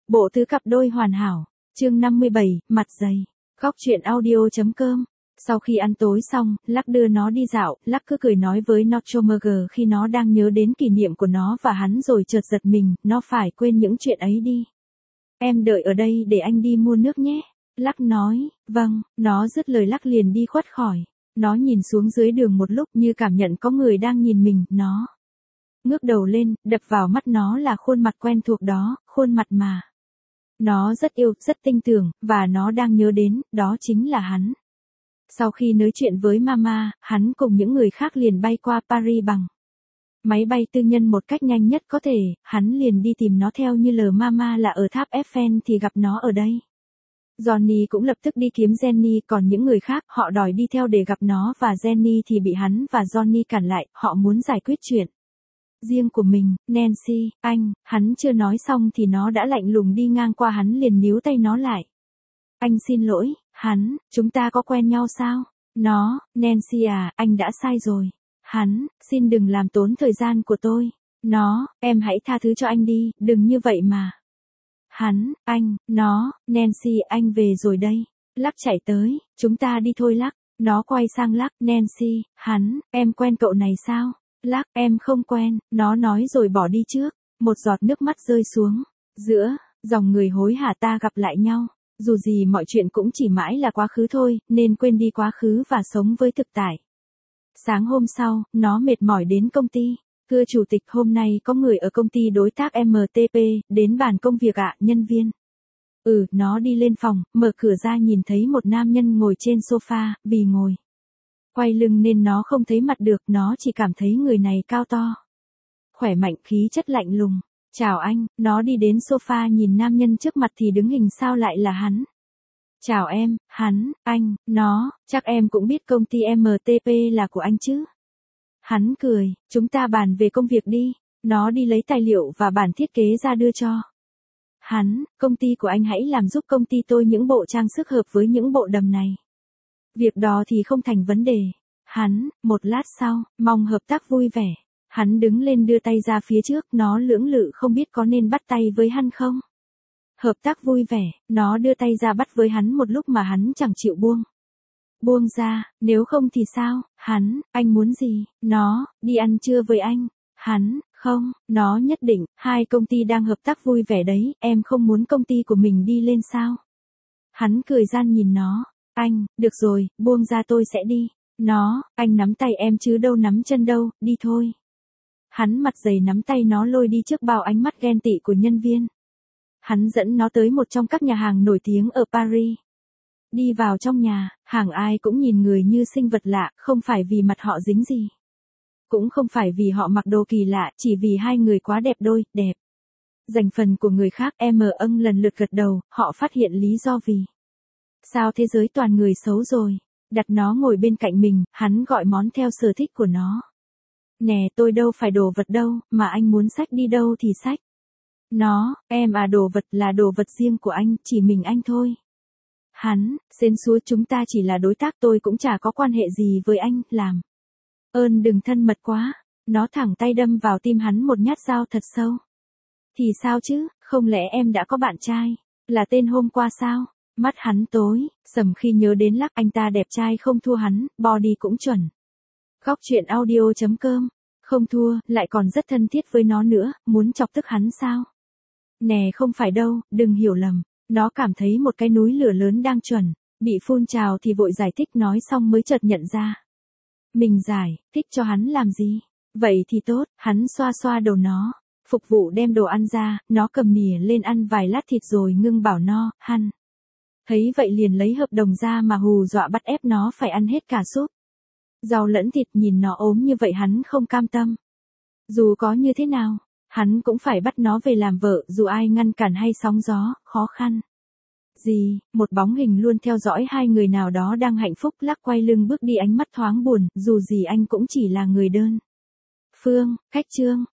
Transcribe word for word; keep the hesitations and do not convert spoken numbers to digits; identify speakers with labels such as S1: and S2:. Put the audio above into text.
S1: Bộ tứ cặp đôi hoàn hảo. Chương năm mươi bảy, mặt dày. Góc truyện audio.com. Sau khi ăn tối xong, Lắc đưa nó đi dạo, Lắc cứ cười nói với Nochomerger khi nó đang nhớ đến kỷ niệm của nó và hắn rồi chợt giật mình, nó phải quên những chuyện ấy đi. Em đợi ở đây để anh đi mua nước nhé. Lắc nói, vâng, nó dứt lời Lắc liền đi khuất khỏi. Nó nhìn xuống dưới đường một lúc như cảm nhận có người đang nhìn mình, nó ngước đầu lên, đập vào mắt nó là khuôn mặt quen thuộc đó, khuôn mặt mà nó rất yêu, rất tin tưởng, và nó đang nhớ đến, đó chính là hắn. Sau khi nói chuyện với Mama, hắn cùng những người khác liền bay qua Paris bằng máy bay tư nhân một cách nhanh nhất có thể, hắn liền đi tìm nó theo như lời Mama là ở tháp Eiffel thì gặp nó ở đây. Johnny cũng lập tức đi kiếm Jenny, còn những người khác họ đòi đi theo để gặp nó và Jenny thì bị hắn và Johnny cản lại, họ muốn giải quyết chuyện riêng của mình. Nancy, anh, hắn chưa nói xong thì nó đã lạnh lùng đi ngang qua hắn liền níu tay nó lại. Anh xin lỗi, hắn, chúng ta có quen nhau sao? Nó, Nancy à, anh đã sai rồi. Hắn, xin đừng làm tốn thời gian của tôi. Nó, em hãy tha thứ cho anh đi, đừng như vậy mà. Hắn, anh, nó, Nancy, anh về rồi đây. Lắc chạy tới, chúng ta đi thôi Lắc. Nó quay sang Lắc, Nancy, hắn, em quen cậu này sao? Lắc, em không quen, nó nói rồi bỏ đi trước. Một giọt nước mắt rơi xuống. Giữa dòng người hối hả ta gặp lại nhau. Dù gì mọi chuyện cũng chỉ mãi là quá khứ thôi, nên quên đi quá khứ và sống với thực tại. Sáng hôm sau, nó mệt mỏi đến công ty. Thưa chủ tịch, hôm nay có người ở công ty đối tác em tê pê, đến bàn công việc ạ, nhân viên. Ừ, nó đi lên phòng, mở cửa ra nhìn thấy một nam nhân ngồi trên sofa, vì ngồi quay lưng nên nó không thấy mặt được, nó chỉ cảm thấy người này cao to, khỏe mạnh, khí chất lạnh lùng. Chào anh, nó đi đến sofa nhìn nam nhân trước mặt thì đứng hình sao lại là hắn. Chào em, hắn, anh, nó, chắc em cũng biết công ty em tê pê là của anh chứ. Hắn cười, chúng ta bàn về công việc đi. Nó đi lấy tài liệu và bản thiết kế ra đưa cho hắn, công ty của anh hãy làm giúp công ty tôi những bộ trang sức hợp với những bộ đầm này. Việc đó thì không thành vấn đề. Hắn, một lát sau, mong hợp tác vui vẻ. Hắn đứng lên đưa tay ra phía trước, nó lưỡng lự không biết có nên bắt tay với hắn không. Hợp tác vui vẻ, nó đưa tay ra bắt với hắn một lúc mà hắn chẳng chịu buông. Buông ra, nếu không thì sao? Hắn, anh muốn gì? Nó, đi ăn trưa với anh. Hắn, không, nó nhất định, hai công ty đang hợp tác vui vẻ đấy, em không muốn công ty của mình đi lên sao? Hắn cười gian nhìn nó, anh, được rồi, buông ra tôi sẽ đi. Nó, anh nắm tay em chứ đâu nắm chân đâu, đi thôi. Hắn mặt dày nắm tay nó lôi đi trước bao ánh mắt ghen tị của nhân viên. Hắn dẫn nó tới một trong các nhà hàng nổi tiếng ở Paris. Đi vào trong nhà, hàng ai cũng nhìn người như sinh vật lạ, không phải vì mặt họ dính gì. Cũng không phải vì họ mặc đồ kỳ lạ, chỉ vì hai người quá đẹp đôi, đẹp. Dành phần của người khác, em âng lần lượt gật đầu, họ phát hiện lý do vì sao thế giới toàn người xấu rồi. Đặt nó ngồi bên cạnh mình, hắn gọi món theo sở thích của nó. Nè, tôi đâu phải đồ vật đâu, mà anh muốn xách đi đâu thì xách. Nó, em à, đồ vật là đồ vật riêng của anh, chỉ mình anh thôi. Hắn, xến xúa, chúng ta chỉ là đối tác, tôi cũng chả có quan hệ gì với anh, làm ơn đừng thân mật quá. Nó thẳng tay đâm vào tim hắn một nhát dao thật sâu. Thì sao chứ, không lẽ em đã có bạn trai, là tên hôm qua sao? Mắt hắn tối sầm khi nhớ đến Lắc, anh ta đẹp trai không thua hắn, body cũng chuẩn. Góc truyện audio.com. Không thua, lại còn rất thân thiết với nó nữa, muốn chọc tức hắn sao? Nè, không phải đâu, đừng hiểu lầm. Nó cảm thấy một cái núi lửa lớn đang chuẩn bị phun trào thì vội giải thích, nói xong mới chợt nhận ra mình giải thích cho hắn làm gì. Vậy thì tốt, hắn xoa xoa đầu nó. Phục vụ đem đồ ăn ra, nó cầm nỉa lên ăn vài lát thịt rồi ngưng bảo no, hắn thấy vậy liền lấy hợp đồng ra mà hù dọa bắt ép nó phải ăn hết cả súp rau lẫn thịt. Nhìn nó ốm như vậy hắn không cam tâm. Dù có như thế nào, hắn cũng phải bắt nó về làm vợ, dù ai ngăn cản hay sóng gió, khó khăn gì. Một bóng hình luôn theo dõi hai người nào đó đang hạnh phúc. Lắc quay lưng bước đi, ánh mắt thoáng buồn, dù gì anh cũng chỉ là người đơn phương. Khách trương,